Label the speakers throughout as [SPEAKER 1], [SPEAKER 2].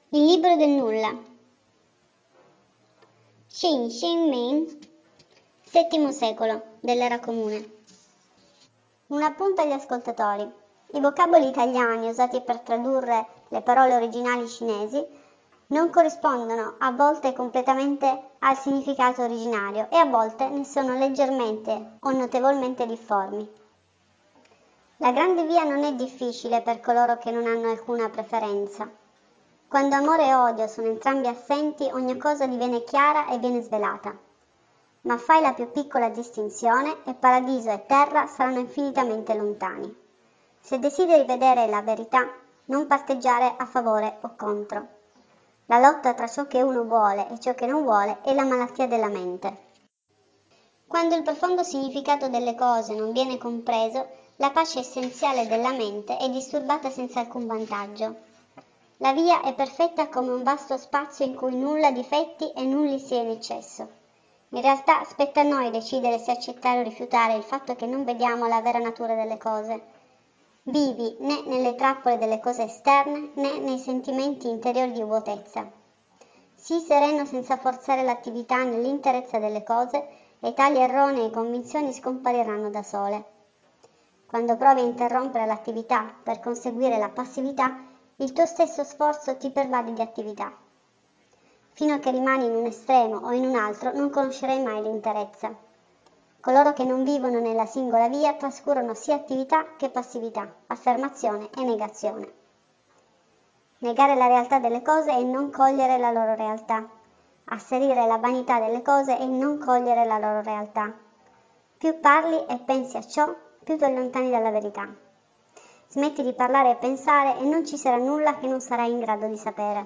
[SPEAKER 1] Il libro del nulla. Xin Min, VII secolo dell'era comune. Un appunto agli ascoltatori. I vocaboli italiani usati per tradurre le parole originali cinesi non corrispondono a volte completamente al significato originario e a volte ne sono leggermente o notevolmente difformi. La grande via non è difficile per coloro che non hanno alcuna preferenza. Quando amore e odio sono entrambi assenti, ogni cosa diviene chiara e viene svelata. Ma fai la più piccola distinzione e paradiso e terra saranno infinitamente lontani. Se desideri vedere la verità, non parteggiare a favore o contro. La lotta tra ciò che uno vuole e ciò che non vuole è la malattia della mente. Quando il profondo significato delle cose non viene compreso, la pace essenziale della mente è disturbata senza alcun vantaggio. La via è perfetta come un vasto spazio in cui nulla difetti e nulli sia in eccesso. In realtà spetta a noi decidere se accettare o rifiutare il fatto che non vediamo la vera natura delle cose. Vivi né nelle trappole delle cose esterne né nei sentimenti interiori di vuotezza. Sii sereno senza forzare l'attività nell'interezza delle cose e tali erronee convinzioni scompariranno da sole. Quando provi a interrompere l'attività per conseguire la passività, il tuo stesso sforzo ti pervade di attività. Fino a che rimani in un estremo o in un altro non conoscerai mai l'interezza. Coloro che non vivono nella singola via trascurano sia attività che passività, affermazione e negazione. Negare la realtà delle cose è non cogliere la loro realtà. Asserire la vanità delle cose è non cogliere la loro realtà. Più parli e pensi a ciò, più ti allontani dalla verità. Smetti di parlare e pensare e non ci sarà nulla che non sarai in grado di sapere.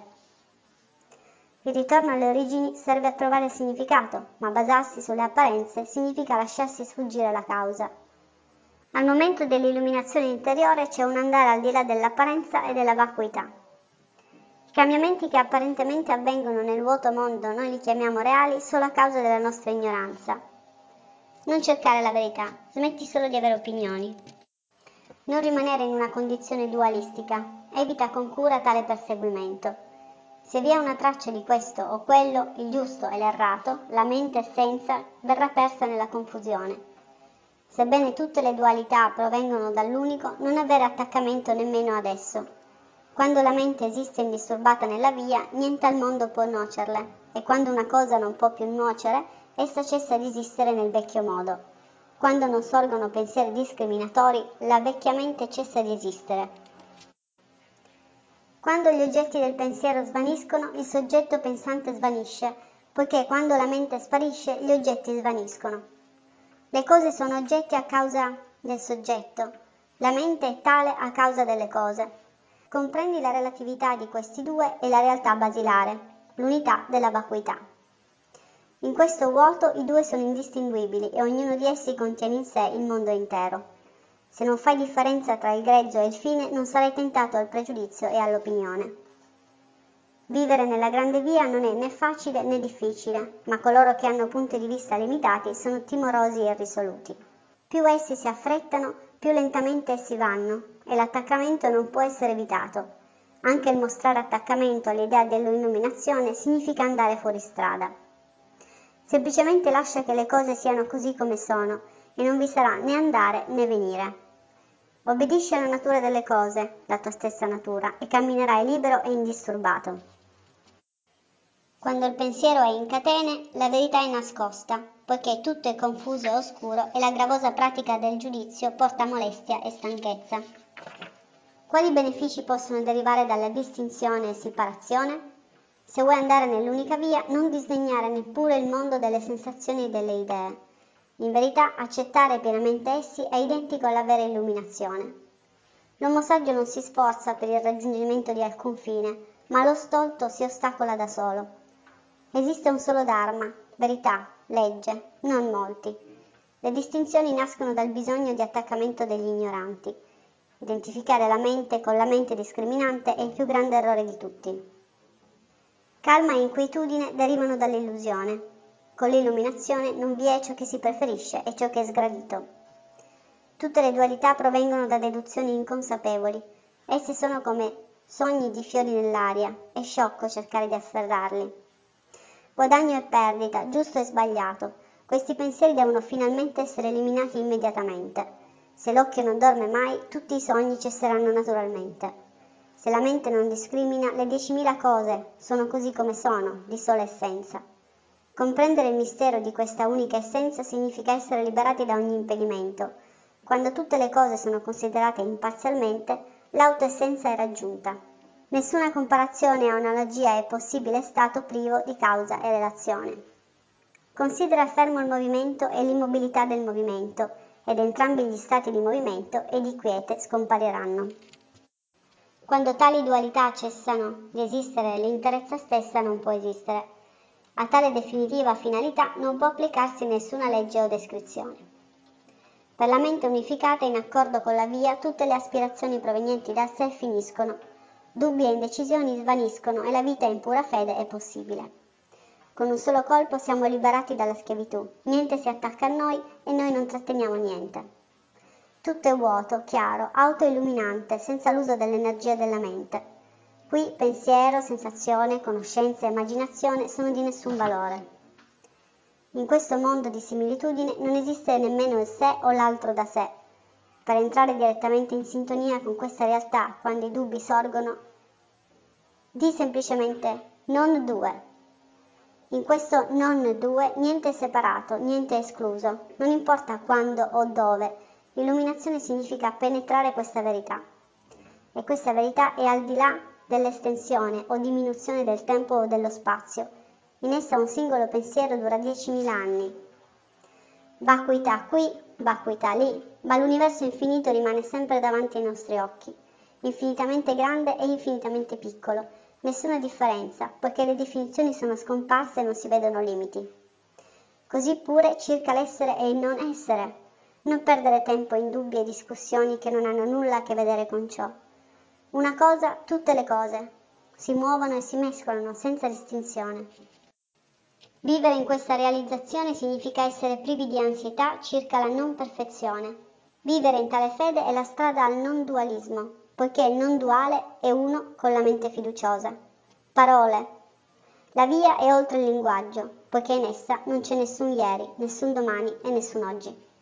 [SPEAKER 1] Il ritorno alle origini serve a trovare significato, ma basarsi sulle apparenze significa lasciarsi sfuggire la causa. Al momento dell'illuminazione interiore c'è un andare al di là dell'apparenza e della vacuità. I cambiamenti che apparentemente avvengono nel vuoto mondo noi li chiamiamo reali solo a causa della nostra ignoranza. Non cercare la verità, smetti solo di avere opinioni. Non rimanere in una condizione dualistica, evita con cura tale perseguimento. Se vi è una traccia di questo o quello, il giusto e l'errato, la mente senza verrà persa nella confusione. Sebbene tutte le dualità provengono dall'unico, non avere attaccamento nemmeno ad esso. Quando la mente esiste indisturbata nella via, niente al mondo può nuocerle, e quando una cosa non può più nuocere, essa cessa di esistere nel vecchio modo. Quando non sorgono pensieri discriminatori, la vecchia mente cessa di esistere. Quando gli oggetti del pensiero svaniscono, il soggetto pensante svanisce, poiché quando la mente sparisce, gli oggetti svaniscono. Le cose sono oggetti a causa del soggetto, la mente è tale a causa delle cose. Comprendi la relatività di questi due e la realtà basilare, l'unità della vacuità. In questo vuoto i due sono indistinguibili e ognuno di essi contiene in sé il mondo intero. Se non fai differenza tra il grezzo e il fine, non sarai tentato al pregiudizio e all'opinione. Vivere nella grande via non è né facile né difficile, ma coloro che hanno punti di vista limitati sono timorosi e irrisoluti. Più essi si affrettano, più lentamente essi vanno, e l'attaccamento non può essere evitato. Anche il mostrare attaccamento all'idea dell'illuminazione significa andare fuori strada. Semplicemente lascia che le cose siano così come sono e non vi sarà né andare né venire. Obbedisci alla natura delle cose, la tua stessa natura, e camminerai libero e indisturbato. Quando il pensiero è in catene, la verità è nascosta, poiché tutto è confuso e oscuro e la gravosa pratica del giudizio porta molestia e stanchezza. Quali benefici possono derivare dalla distinzione e separazione? Se vuoi andare nell'unica via, non disdegnare neppure il mondo delle sensazioni e delle idee. In verità, accettare pienamente essi è identico alla vera illuminazione. L'uomo saggio non si sforza per il raggiungimento di alcun fine, ma lo stolto si ostacola da solo. Esiste un solo dharma, verità, legge, non molti. Le distinzioni nascono dal bisogno di attaccamento degli ignoranti. Identificare la mente con la mente discriminante è il più grande errore di tutti. Calma e inquietudine derivano dall'illusione. Con l'illuminazione non vi è ciò che si preferisce e ciò che è sgradito. Tutte le dualità provengono da deduzioni inconsapevoli. Esse sono come sogni di fiori nell'aria, è sciocco cercare di afferrarli. Guadagno e perdita, giusto e sbagliato, questi pensieri devono finalmente essere eliminati immediatamente. Se l'occhio non dorme mai, tutti i sogni cesseranno naturalmente. Se la mente non discrimina, le 10.000 cose sono così come sono, di sola essenza. Comprendere il mistero di questa unica essenza significa essere liberati da ogni impedimento. Quando tutte le cose sono considerate imparzialmente, l'autoessenza è raggiunta. Nessuna comparazione o analogia è possibile stato privo di causa e relazione. Considera fermo il movimento e l'immobilità del movimento, ed entrambi gli stati di movimento e di quiete scompariranno. Quando tali dualità cessano di esistere, l'interezza stessa non può esistere. A tale definitiva finalità non può applicarsi nessuna legge o descrizione. Per la mente unificata in accordo con la via, tutte le aspirazioni provenienti da sé finiscono. Dubbi e indecisioni svaniscono e la vita in pura fede è possibile. Con un solo colpo siamo liberati dalla schiavitù, niente si attacca a noi e noi non tratteniamo niente. Tutto è vuoto, chiaro, autoilluminante, senza l'uso dell'energia della mente. Qui pensiero, sensazione, conoscenza e immaginazione sono di nessun valore. In questo mondo di similitudine non esiste nemmeno il sé o l'altro da sé. Per entrare direttamente in sintonia con questa realtà, quando i dubbi sorgono, di semplicemente non due. In questo non due niente è separato, niente è escluso, non importa quando o dove. L'illuminazione significa penetrare questa verità. E questa verità è al di là dell'estensione o diminuzione del tempo o dello spazio. In essa un singolo pensiero dura 10.000 anni. Vacuità qui, vacuità lì, ma l'universo infinito rimane sempre davanti ai nostri occhi, infinitamente grande e infinitamente piccolo, nessuna differenza, poiché le definizioni sono scomparse e non si vedono limiti. Così pure circa l'essere e il non essere. Non perdere tempo in dubbi e discussioni che non hanno nulla a che vedere con ciò. Una cosa, tutte le cose, si muovono e si mescolano senza distinzione. Vivere in questa realizzazione significa essere privi di ansietà circa la non perfezione. Vivere in tale fede è la strada al non dualismo, poiché il non duale è uno con la mente fiduciosa. Parole. La via è oltre il linguaggio, poiché in essa non c'è nessun ieri, nessun domani e nessun oggi.